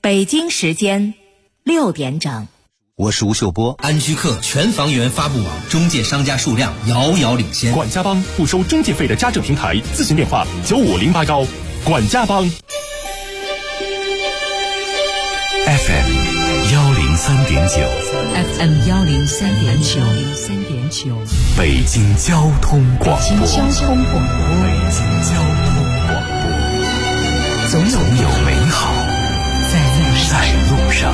北京时间6点整。 我是吴秀波。 安居客全房源发布网中介商家数量遥遥领先。 管家帮不收中介费的家政平台，咨询电话95081。管家帮。 FM 103.9 FM 103.9 北京交通广播。 北京交通广播，总有美好在路上。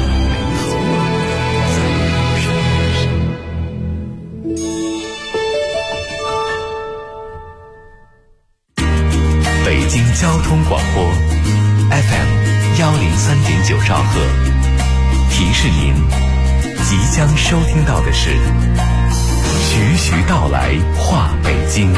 北京交通广播 FM 103.9兆赫，提示您即将收听到的是徐徐道来话北京。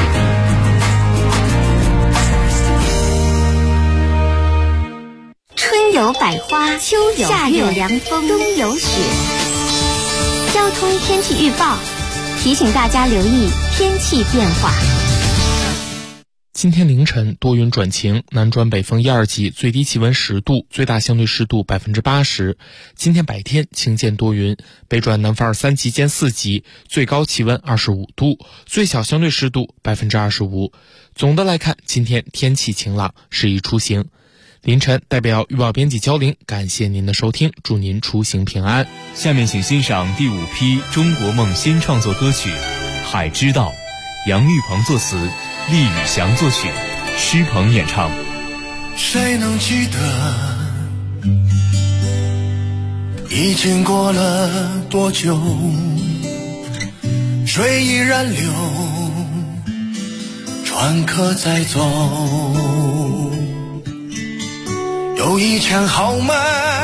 春有百花，秋有夏有凉风，冬有雪。交通天气预报提醒大家留意天气变化。 今天凌晨多云转晴，南转北风1、2级，最低气温10度，最大相对湿度80%。今天白天晴间多云，北转南风2、3级见4级，最高气温25度，最小相对湿度25%。总的来看，今天天气晴朗，适宜出行。凌晨代表预报编辑焦玲，感谢您的收听，祝您出行平安。 下面请欣赏第5批中国梦新创作歌曲《海之道》，杨玉鹏作词，厉宇翔作曲，施鹏演唱。 谁能记得已经过了多久，水依然流，船可再走，有一腔豪迈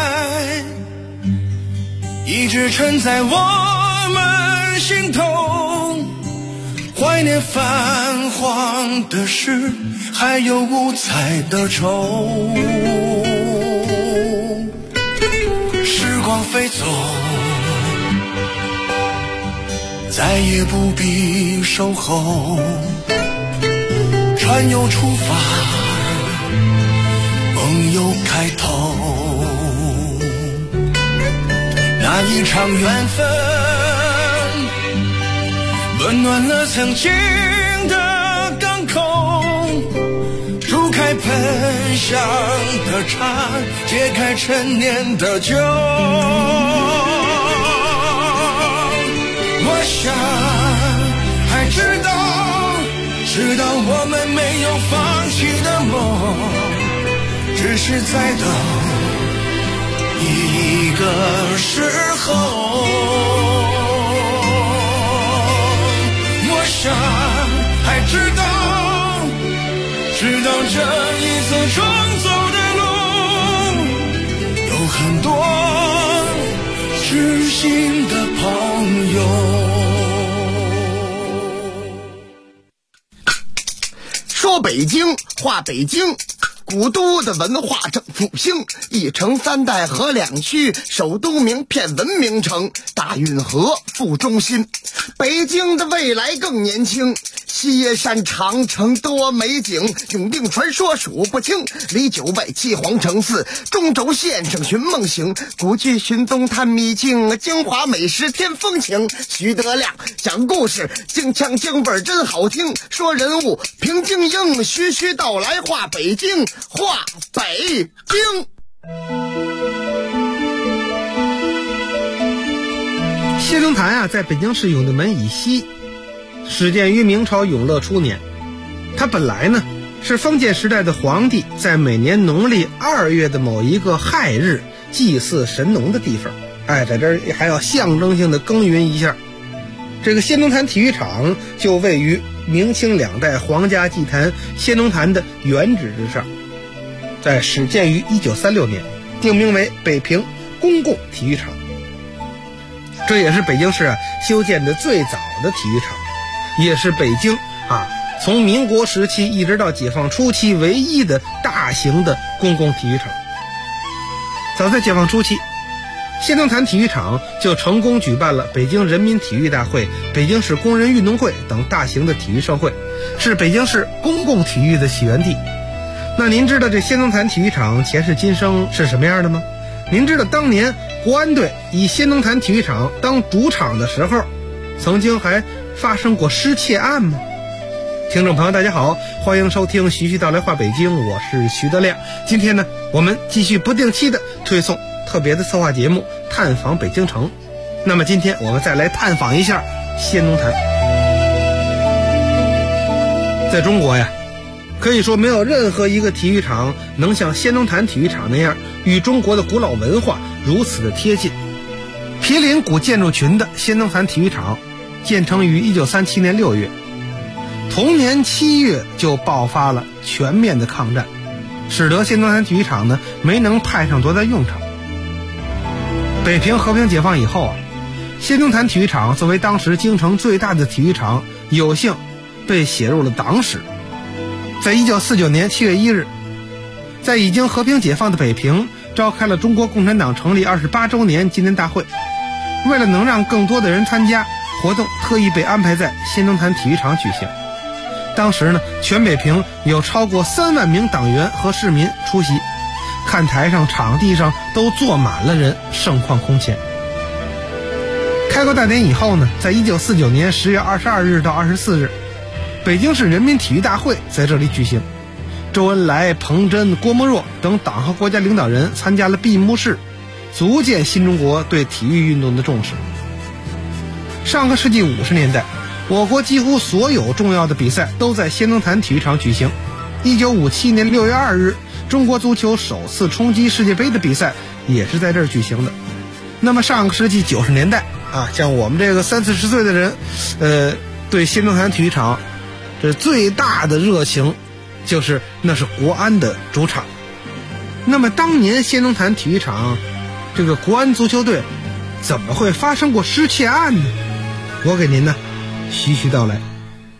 一直沉在我们心头，怀念泛黄的诗，还有五彩的愁。时光飞走，再也不必守候，船又出发，梦又开头。那一场缘分温暖了曾经的港口，煮开喷香的茶，解开陈年的酒。我想还知道我们没有放弃的梦，只是在等一个时候。想还知道这一次重走的路，有很多知心的朋友。 说北京话北京，古都的文化正复兴，一城三代河两区，首都名片文明城，大运河副中心。北京的未来更年轻，西野山长城多美景，永定传说数不清，离九外七皇城寺，中轴线上寻梦行，古剧寻踪探秘境，京华美食添风情。徐德亮讲故事，京腔京味真好听，说人物评京英，徐徐道来话北京，话北京。 谢灵坛在北京市永定门以西，始建于明朝永乐初年。它本来呢是封建时代的皇帝在每年农历2月的某一个亥日祭祀神农的地方。在这儿还要象征性的耕耘一下。这个谢灵坛体育场就位于明清2代皇家祭坛谢灵坛的原址之上，在始建于1936年，定名为北平公共体育场。这也是北京市修建的最早的体育场，也是北京从民国时期一直到解放初期唯一的大型的公共体育场。早在解放初期，谢灵坛体育场就成功举办了北京人民体育大会、北京市工人运动会等大型的体育盛会，是北京市公共体育的起源地。那您知道这谢灵坛体育场前世今生是什么样的吗？ 您知道当年国安队以先农坛体育场当主场的时候，曾经还发生过失窃案吗？听众朋友大家好，欢迎收听徐徐道来话北京，我是徐德亮。今天呢，我们继续不定期的推送特别的策划节目探访北京城。那么今天我们再来探访一下先农坛。在中国呀，可以说没有任何一个体育场能像先农坛体育场那样与中国的古老文化如此的贴近。毗邻古建筑群的先农坛体育场建成于1937年6月，同年7月就爆发了全面的抗战，使得先农坛体育场呢没能派上多大用场。北平和平解放以后啊，先农坛体育场作为当时京城最大的体育场，有幸被写入了党史。在1949年7月1日，在已经和平解放的北平召开了中国共产党成立28周年纪念大会。为了能让更多的人参加，活动特意被安排在先农坛体育场举行。当时呢，全北平有超过3万名党员和市民出席，看台上、场地上都坐满了人，盛况空前。开国大典以后呢，在1949年10月22日到24日，北京市人民体育大会在这里举行。周恩来、彭真、郭沫若等党和国家领导人参加了闭幕式，足见新中国对体育运动的重视。上个世纪50年代，我国几乎所有重要的比赛都在先农坛体育场举行。1957年6月2日，中国足球首次冲击世界杯的比赛也是在这儿举行的。那么上个世纪90年代啊，像我们这个30-40岁的人，对先农坛体育场这最大的热情就是那是国安的主场。那么当年先农坛体育场这个国安足球队怎么会发生过失窃案呢？我给您呢徐徐道来。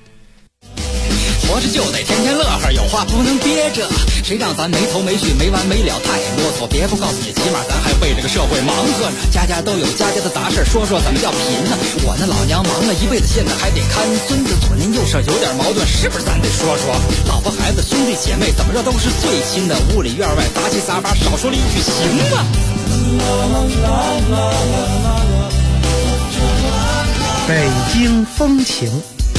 活着就得天天乐呵，有话不能憋着，谁让咱没头没绪没完没了太啰嗦，别不告诉你，起码咱还为这个社会忙活着，家家都有家家的杂事，说说怎么叫贫呢？我那老娘忙了一辈子，现在还得看孙子，左邻右舍有点矛盾，是不是咱得说说？老婆孩子兄弟姐妹怎么着都是最亲的，屋里院外杂七杂八，少说了一句行吗？ 北京风情。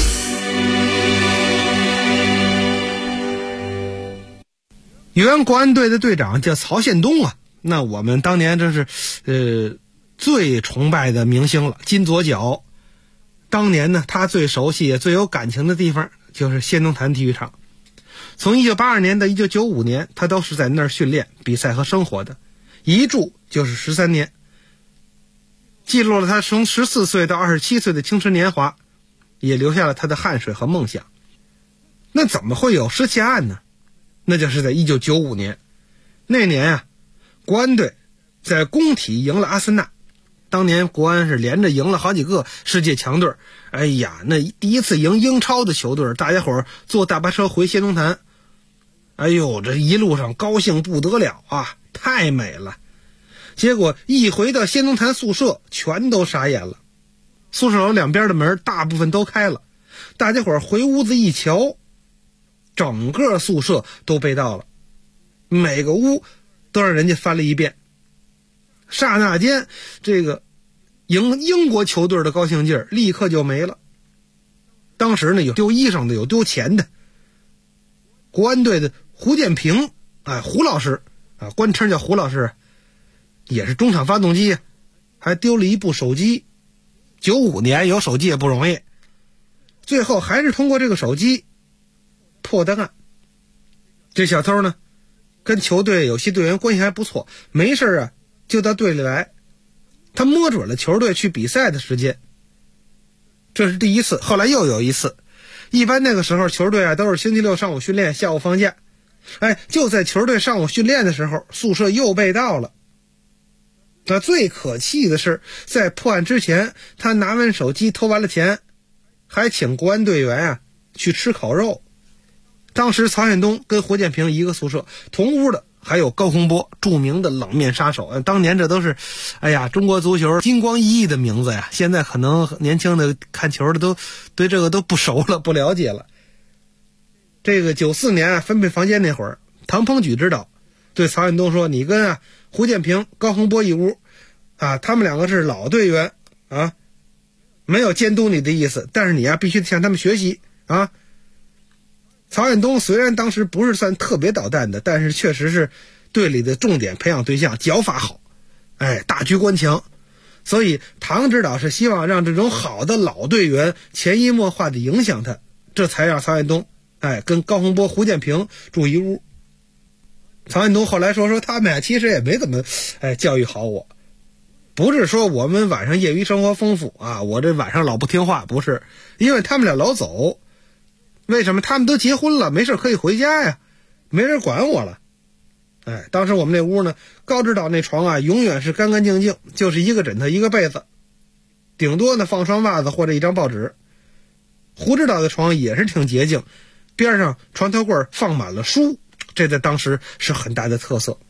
原国安队的队长叫曹宪东啊，那我们当年这是最崇拜的明星了，金左脚。当年呢，他最熟悉也最有感情的地方就是先农坛体育场。从1982年到1995年，他都是在那儿训练、比赛和生活的，一住就是13年，记录了他从14岁到27岁的青春年华，也留下了他的汗水和梦想。那怎么会有失窃案呢？那就是在1995年，那年啊，国安队在工体赢了阿森纳。当年国安是连着赢了好几个世界强队，哎呀，那第一次赢英超的球队，大家伙坐大巴车回先农坛，哎呦，这一路上高兴不得了啊，太美了。结果一回到先农坛宿舍，全都傻眼了。宿舍楼两边的门大部分都开了，大家伙回屋子一瞧，整个宿舍都被盗了，每个屋都让人家翻了一遍。刹那间，这个赢英国球队的高兴劲儿立刻就没了。当时呢，有丢衣裳的，有丢钱的。国安队的胡建平，胡老师啊，官称叫胡老师，也是中场发动机，还丢了一部手机。95年有手机也不容易，最后还是通过这个手机破的案。这小偷呢，跟球队有些队员关系还不错，没事啊就到队里来。他摸准了球队去比赛的时间，这是第一次。后来又有一次，一般那个时候球队啊都是星期六上午训练，下午放假。就在球队上午训练的时候，宿舍又被盗了。那最可气的是，在破案之前，他拿完手机偷完了钱，还请国安队员啊去吃烤肉。当时曹宪东跟胡建平一个宿舍，同屋的还有高洪波，著名的冷面杀手。当年这都是中国足球金光熠熠的名字呀。现在可能年轻的看球的都对这个都不熟了，不了解了。这个94年分配房间那会儿，唐鹏举指导， 对曹远东说，你跟胡建平、高洪波一屋他们两个是老队员没有监督你的意思，但是你必须向他们学习曹远东虽然当时不是算特别捣蛋的，但是确实是队里的重点培养对象，脚法好，大局观强。所以唐指导是希望让这种好的老队员潜移默化的影响他，这才让曹远东跟高洪波、胡建平住一屋。曹远东后来说他们其实也没怎么教育好我，不是说我们晚上业余生活丰富我这晚上老不听话，不是，因为他们俩老走。为什么？他们都结婚了，没事可以回家呀，没人管我了。当时我们那屋呢，高指导那床永远是干干净净，就是一个枕头一个被子，顶多呢放双袜子或者一张报纸。胡指导的床也是挺洁净，边上床头柜放满了书，这在当时是很大的特色。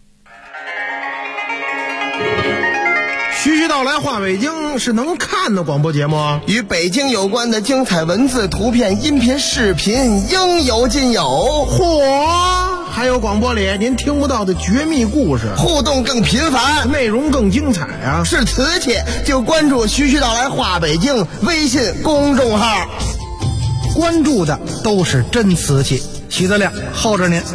徐徐道来话北京是能看的广播节目， 与北京有关的精彩文字、图片、音频、视频应有尽有。 嚯！还有广播里您听不到的绝密故事， 互动更频繁， 内容更精彩是瓷器就关注徐徐道来话北京微信公众号， 关注的都是真瓷器。徐德亮候着您。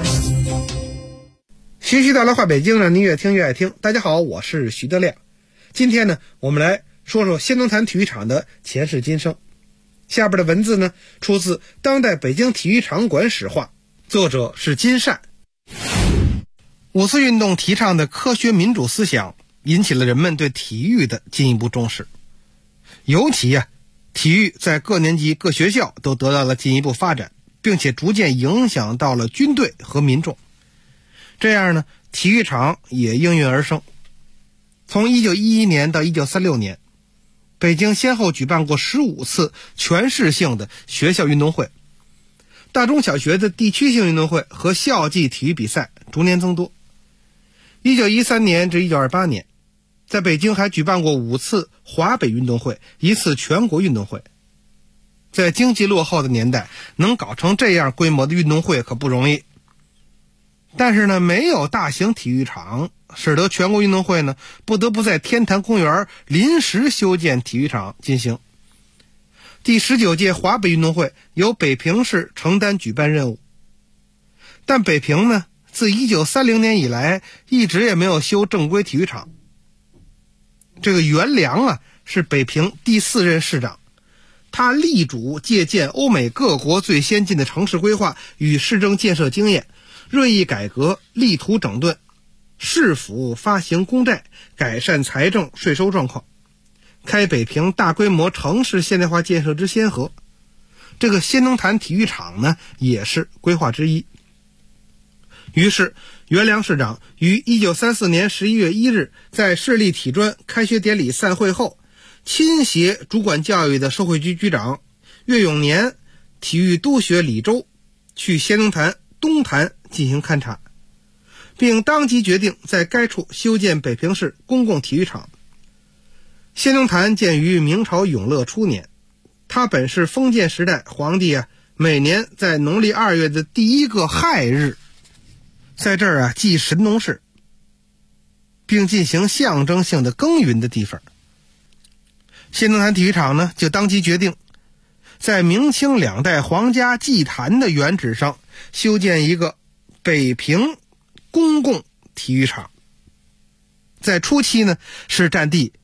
徐徐道来话北京呢，您越听越爱听。大家好，我是徐德亮。今天呢，我们来说说仙农坛体育场的前世今生。下边的文字呢，出自《当代北京体育场馆史话》，作者是金善。五四运动提倡的科学民主思想，引起了人们对体育的进一步重视。尤其体育在各年级各学校都得到了进一步发展，并且逐渐影响到了军队和民众。这样呢，体育场也应运而生。从1911年到1936年，北京先后举办过15次全市性的学校运动会，大中小学的地区性运动会和校际体育比赛逐年增多。1913年至1928年，在北京还举办过5次华北运动会，1次全国运动会。在经济落后的年代，能搞成这样规模的运动会可不容易。但是呢，没有大型体育场，使得全国运动会呢不得不在天坛公园临时修建体育场进行。第19届华北运动会由北平市承担举办任务，但北平呢自1930年以来一直也没有修正规体育场。这个袁良是北平第4任市长，他力主借鉴欧美各国最先进的城市规划与市政建设经验，锐意改革，力图整顿市府发行公债，改善财政税收状况，开北平大规模城市现代化建设之先河。这个仙农坛体育场呢，也是规划之一。于是袁良市长于1934年11月1日在市立体专开学典礼散会后，亲携主管教育的社会局局长岳永年、体育督学李周去仙农坛东坛进行勘察，并当即决定在该处修建北平市公共体育场。仙农坛建于明朝永乐初年，它本是封建时代皇帝每年在农历2月的第1个亥日，在这儿祭神农氏，并进行象征性的耕耘的地方。仙农坛体育场呢，就当即决定在明清2代皇家祭坛的原址上修建一个北平公共体育场。在初期呢，是占地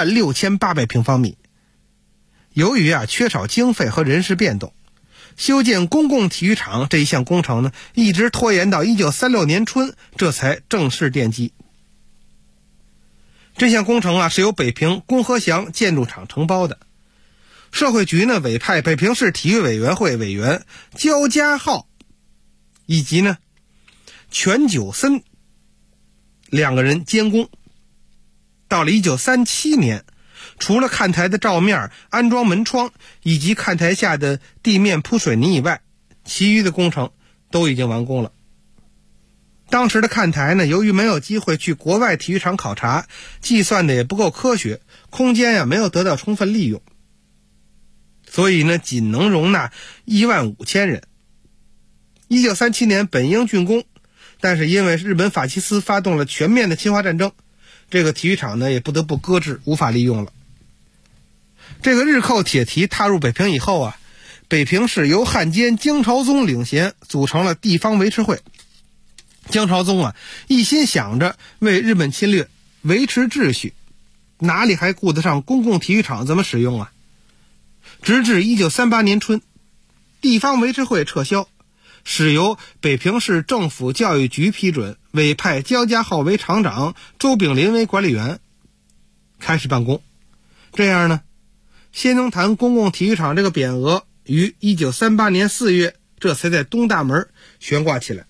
16800平方米。由于缺少经费和人事变动，修建公共体育场这一项工程呢，一直拖延到1936年春，这才正式奠基。这项工程是由北平公和祥建筑厂承包的。社会局呢委派北平市体育委员会委员焦家浩以及呢全九森2个人监工。到了1937年，除了看台的照面、安装门窗以及看台下的地面铺水泥以外，其余的工程都已经完工了。当时的看台呢，由于没有机会去国外体育场考察，计算的也不够科学，空间没有得到充分利用，所以呢仅能容纳15000人。1937年本应竣工， 但是因为日本法西斯发动了全面的侵华战争，这个体育场呢也不得不搁置，无法利用了。这个日寇铁蹄踏入北平以后啊，北平市由汉奸姜朝宗领衔，组成了地方维持会。姜朝宗啊，一心想着为日本侵略维持秩序，哪里还顾得上公共体育场怎么使用啊？直至1938年春，地方维持会撤销，始由北平市政府教育局批准，委派焦家浩为厂长，周炳林为管理员，开始办公。这样呢，先农坛公共体育场这个匾额于1938年4月这才在东大门悬挂起来。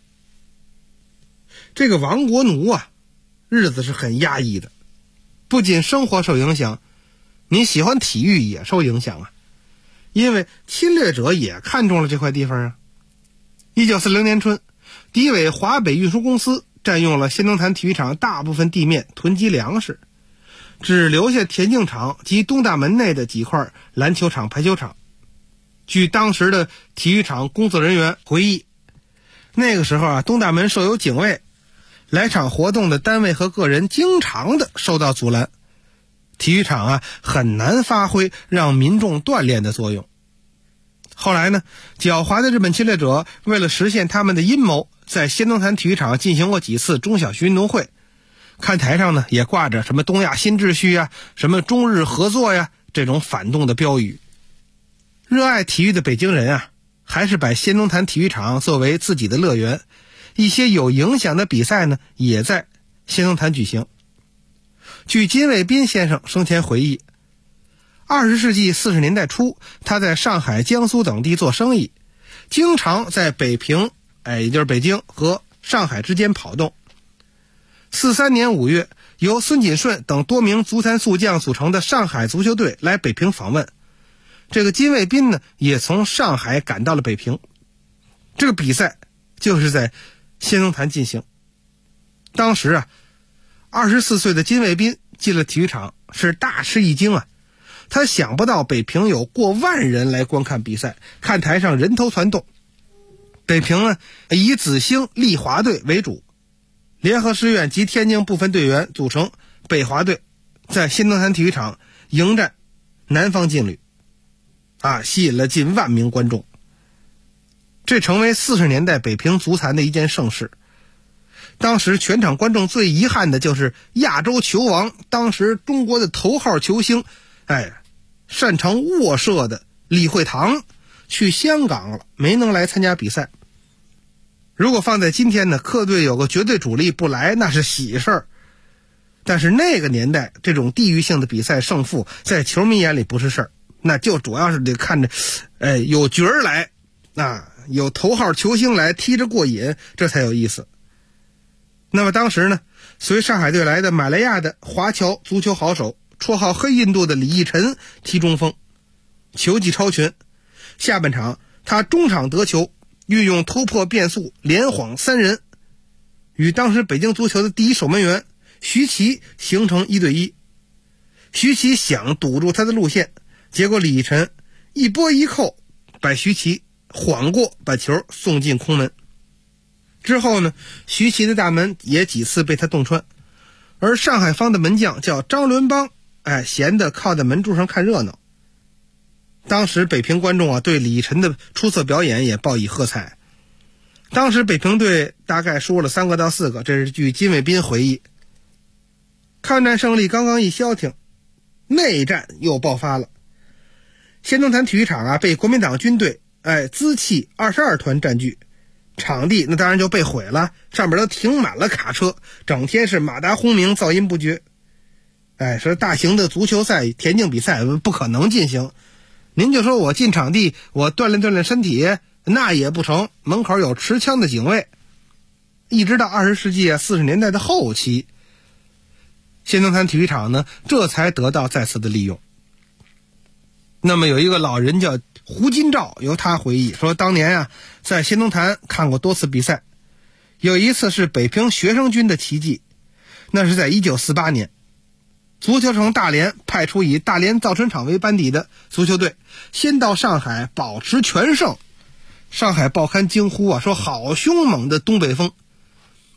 这个亡国奴啊，日子是很压抑的，不仅生活受影响，你喜欢体育也受影响啊，因为侵略者也看中了这块地方啊。1940年春，敌伪华北运输公司占用了先农坛体育场大部分地面，囤积粮食，只留下田径场及东大门内的几块篮球场、排球场。据当时的体育场工作人员回忆，那个时候啊，东大门设有警卫，来场活动的单位和个人经常的受到阻拦，体育场啊很难发挥让民众锻炼的作用。后来呢，狡猾的日本侵略者为了实现他们的阴谋，在先农坛体育场进行过几次中小学运动会，看台上呢也挂着什么东亚新秩序呀、什么中日合作呀这种反动的标语。热爱体育的北京人啊，还是把先农坛体育场作为自己的乐园，一些有影响的比赛呢也在先农坛举行。据金卫斌先生生前回忆，20世纪40年代初，他在上海、江苏等地做生意，经常在北平，也就是北京和上海之间跑动。43年5月，由孙锦顺等多名足坛宿将组成的上海足球队来北平访问。这个金卫斌呢，也从上海赶到了北平。这个比赛就是在先农坛进行。当时啊，24岁的金卫斌进了体育场，是大吃一惊啊！他想不到北平有过万人来观看比赛，看台上人头攒动。北平呢，以紫星丽华队为主，联合师院及天津部分队员组成北华队，在先农坛体育场迎战南方劲旅，吸引了近万名观众。这成为40年代北平足坛的一件盛事。当时全场观众最遗憾的就是亚洲球王，当时中国的头号球星，擅长卧射的李惠堂去香港了，没能来参加比赛。如果放在今天呢，客队有个绝对主力不来，那是喜事儿。但是那个年代，这种地域性的比赛胜负，在球迷眼里不是事儿，那就主要是得看着，有角儿来，有头号球星来踢着过瘾，这才有意思。那么当时呢，随上海队来的马来亚的华侨足球好手，绰号黑印度的李义晨踢中锋，球技超群。下半场他中场得球，运用突破变速连晃3人，与当时北京足球的第一守门员徐奇形成1对1。徐奇想堵住他的路线，结果李义晨一拨一扣，把徐奇晃过，把球送进空门。之后呢，徐奇的大门也几次被他洞穿，而上海方的门将叫张伦邦，闲得靠在门柱上看热闹。当时北平观众对李义晨的出色表演也报以喝彩。当时北平队大概输了3个到4个，这是据金卫斌回忆。抗战胜利刚刚一消停，内战又爆发了。先农坛体育场被国民党军队资气22团占据，场地那当然就被毁了，上面都停满了卡车，整天是马达轰鸣，噪音不绝。说大型的足球赛、田径比赛不可能进行。您就说我进场地，我锻炼锻炼身体，那也不成，门口有持枪的警卫。一直到20世纪40年代的后期，先农坛体育场呢，这才得到再次的利用。那么有一个老人叫胡金照，由他回忆说，当年在先农坛看过多次比赛，有一次是北平学生军的奇迹，那是在1948年，足球城大连派出以大连造船厂为班底的足球队，先到上海保持全胜。上海报刊惊呼说好凶猛的东北风，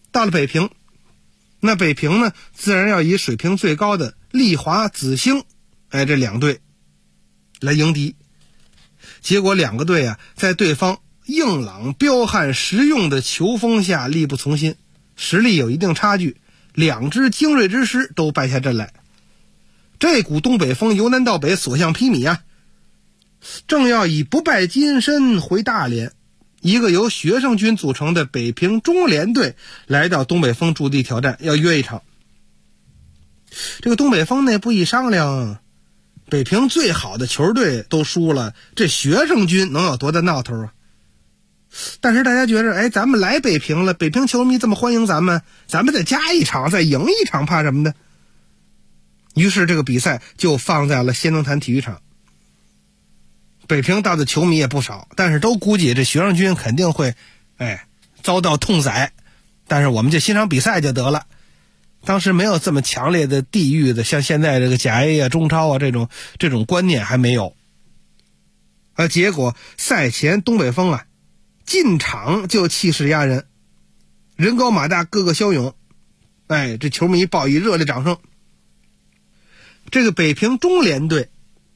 到了北平，那北平呢自然要以水平最高的丽华、紫星这两队来迎敌。结果两个队啊在对方硬朗彪悍实用的球风下力不从心，实力有一定差距，两支精锐之师都败下阵来。这股东北风由南到北所向披靡啊，正要以不败金身回大连，一个由学生军组成的北平中联队来到东北风驻地挑战，要约一场。这个东北风内部一商量，北平最好的球队都输了，这学生军能有多大闹头啊？但是大家觉得咱们来北平了，北平球迷这么欢迎咱们再加一场，再赢一场，怕什么的？于是这个比赛就放在了仙农坛体育场。北平到的球迷也不少，但是都估计这学生军肯定会遭到痛宰，但是我们就欣赏比赛就得了。当时没有这么强烈的地域的，像现在这个甲 A 啊、中超啊这种观念还没有。结果赛前东北风进场就气势压人，人高马大，个个骁勇，这球迷报以热烈掌声。这个北平中联队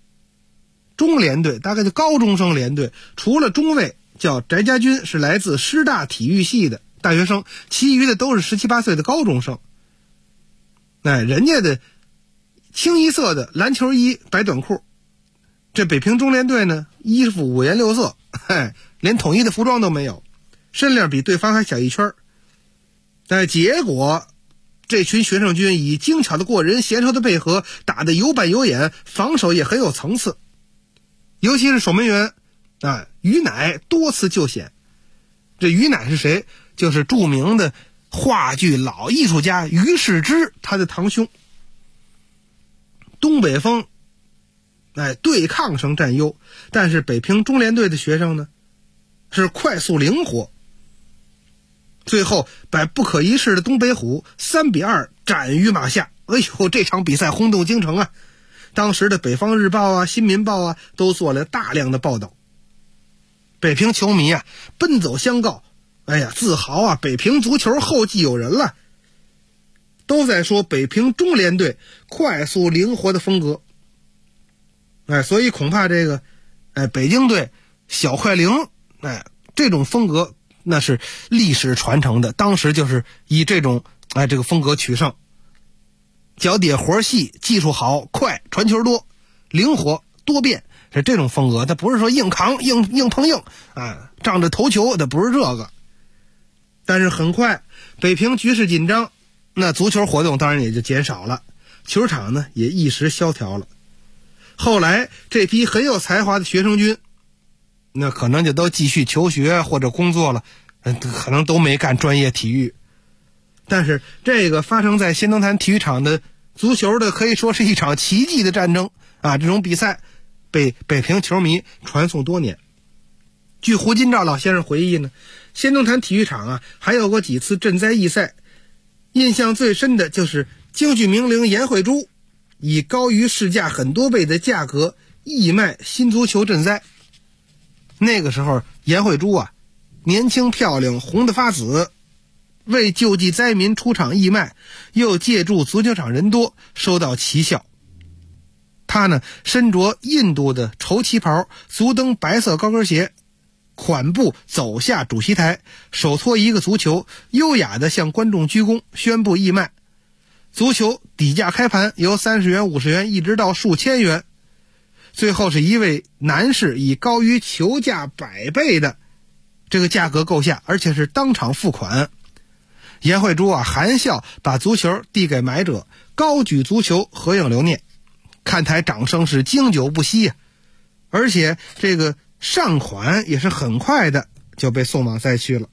大概就高中生联队，除了中卫叫翟家军是来自师大体育系的大学生，其余的都是17、18岁的高中生。人家的清一色的篮球衣白短裤，这北平中联队呢衣服五颜六色，连统一的服装都没有，身量比对方还小一圈。但结果这群学生军以精巧的过人、娴熟的配合，打得有板有眼，防守也很有层次。尤其是守门员于乃多次救险。这于乃是谁？就是著名的话剧老艺术家于世之，他的堂兄。东北风对抗上占优，但是北平中联队的学生呢是快速灵活，最后把不可一世的东北虎3-2斩于马下。这场比赛轰动京城啊！当时的北方日报啊、新民报啊都做了大量的报道。北平球迷奔走相告，自豪啊，北平足球后继有人了，都在说北平中联队快速灵活的风格。所以恐怕这个北京队小快灵这种风格那是历史传承的，当时就是以这种这个风格取胜。脚底活细，技术好，快，传球多，灵活多变，是这种风格。它不是说硬扛硬碰硬仗着头球，它不是这个。但是很快北平局势紧张，那足球活动当然也就减少了，球场呢也一时萧条了。后来这批很有才华的学生军那可能就都继续求学或者工作了，可能都没干专业体育。但是这个发生在仙农坛体育场的足球的可以说是一场奇迹的战争这种比赛被北平球迷传颂多年。据胡金照老先生回忆呢，仙农坛体育场还有过几次赈灾义赛，印象最深的就是京剧名伶严慧珠以高于市价很多倍的价格义卖新足球赈灾。那个时候严慧珠年轻漂亮，红得发紫，为救济灾民出场义卖，又借助足球场人多，收到奇效。他呢身着印度的绸旗袍，足蹬白色高跟鞋，款步走下主席台，手托一个足球，优雅地向观众鞠躬，宣布义卖。足球底价开盘由30元、50元一直到数千元，最后是一位男士以高于球价100倍的这个价格购下，而且是当场付款。严慧珠含笑把足球递给买者，高举足球合影留念，看台掌声是经久不息而且这个善款也是很快的就被送往灾区了。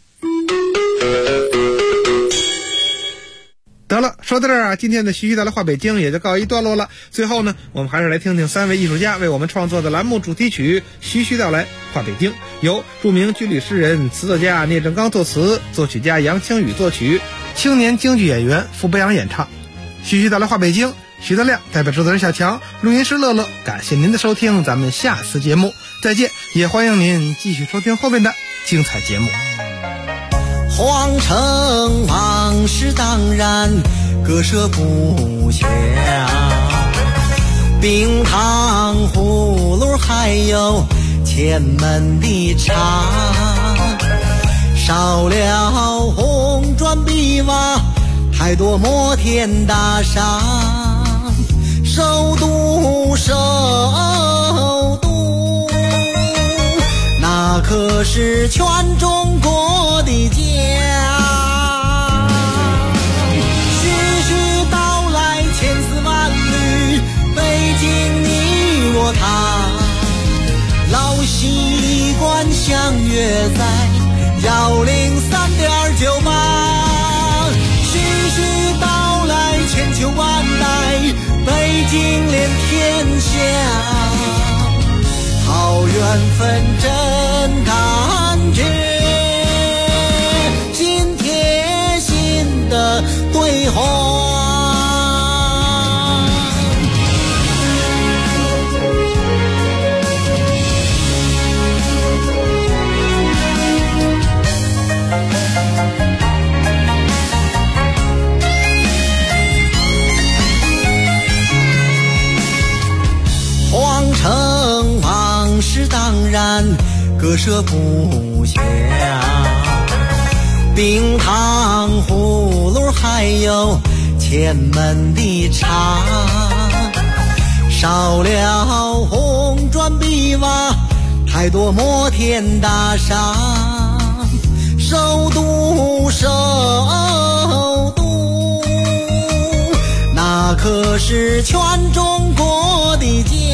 得了，说到这儿今天的徐徐道来话北京也就告一段落了。最后呢，我们还是来听听3位艺术家为我们创作的栏目主题曲《徐徐道来话北京》，由著名军旅诗人、词作家聂政刚作词，作曲家杨清宇作曲，青年京剧演员傅北阳演唱。徐徐道来话北京，徐德亮代表制作人小强，录音师乐乐，感谢您的收听，咱们下次节目再见，也欢迎您继续收听后面的精彩节目。 皇城往事当然割舍不下，冰糖葫芦还有前门的茶，少了红砖碧瓦，太多摩天大厦，首都首都，那可是全中国的家。徐徐道来千丝万缕，北京你我他，老习惯相约在103.98。徐徐道来千秋万代，北京连天下，好缘分真感觉，心贴心的对话。皇城往事当然割舍不下，冰糖葫芦还有前门的茶，少了红砖碧瓦，太多摩天大厦，首都首都，那可是全中国的家。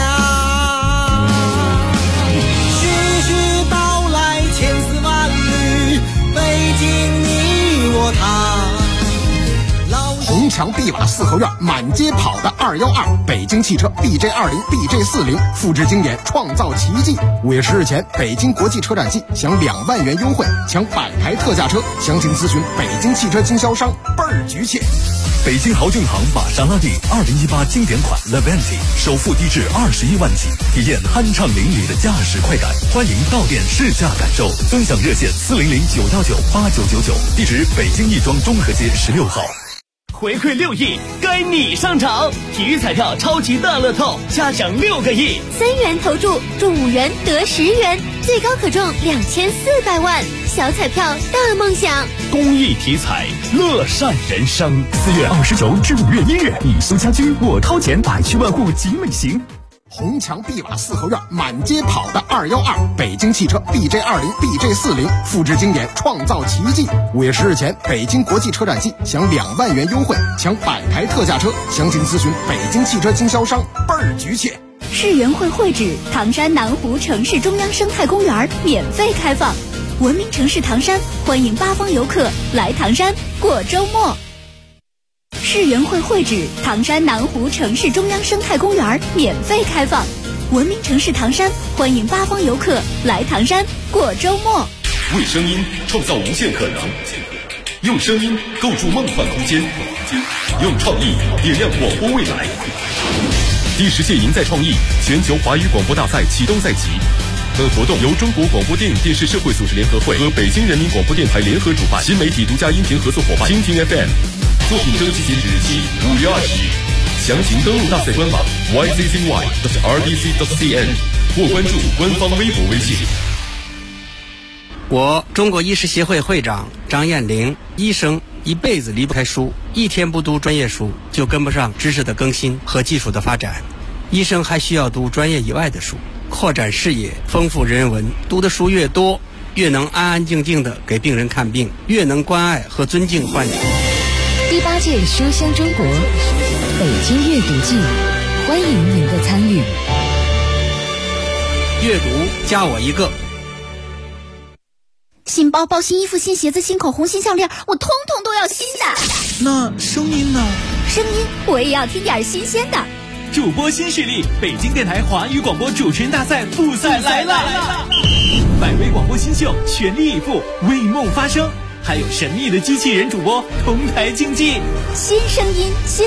徐徐道来千丝万缕，北京你我他， 红墙碧瓦四合院，满街跑的212，北京汽车 BJ20、BJ40，复制经典，创造奇迹。5月10日前，北京国际车展季享2万元优惠，抢100台特价车，详情咨询北京汽车经销商，倍儿局气。 北京豪骏行玛莎拉蒂2018经典款 Levante 首付低至21万起，体验酣畅淋漓的驾驶快感。欢迎到店试驾感受，分享热线400-919-8999，地址北京亦庄中和街16号。 回馈6亿，该你上场！体育彩票超级大乐透，加奖6个亿 ，3元投注，中5元得10元，最高可中2400万。小彩票大梦想， 公益体彩，乐善人生。 4月29至5月1日，你修家居，我掏钱，百趣万户集美行。 红墙碧瓦四合院，满街跑的212，北京汽车 BJ20、BJ40，复制经典，创造奇迹。5月10日前，北京国际车展季享2万元优惠，抢100台特价车，详情咨询北京汽车经销商，倍儿局气。 世园会会址唐山南湖城市中央生态公园免费开放，文明城市唐山欢迎8方游客来唐山过周末。世园会会址唐山南湖城市中央生态公园免费开放，文明城市唐山欢迎8方游客来唐山过周末。 为声音创造无限可能，用声音构筑梦幻空间，用创意点亮广播未来。第10届赢在创意全球华语广播大赛启动赛期，本活动由中国广播电影电视社会组织联合会和北京人民广播电台联合主办，新媒体独家音频合作伙伴蜻蜓 FM。作品征集截止日期5月20日，详情登录大赛官网 yzzy.rdc.cn 或关注官方微博微信。 我中国医师协会会长张艳玲，医生一辈子离不开书，一天不读专业书就跟不上知识的更新和技术的发展。医生还需要读专业以外的书，扩展视野，丰富人文。读的书越多，越能安安静静地给病人看病，越能关爱和尊敬患者。 第8届书香中国北京阅读季，欢迎您的参与。 阅读加我一个。 新包包、新衣服、新鞋子、新口红、新项链，我通通都要新的。 那声音呢？ 声音我也要听点新鲜的。 主播新势力，北京电台华语广播主持人大赛复赛来了！100位广播新秀全力以赴，为梦发声，还有神秘的机器人主播同台竞技， 新声音新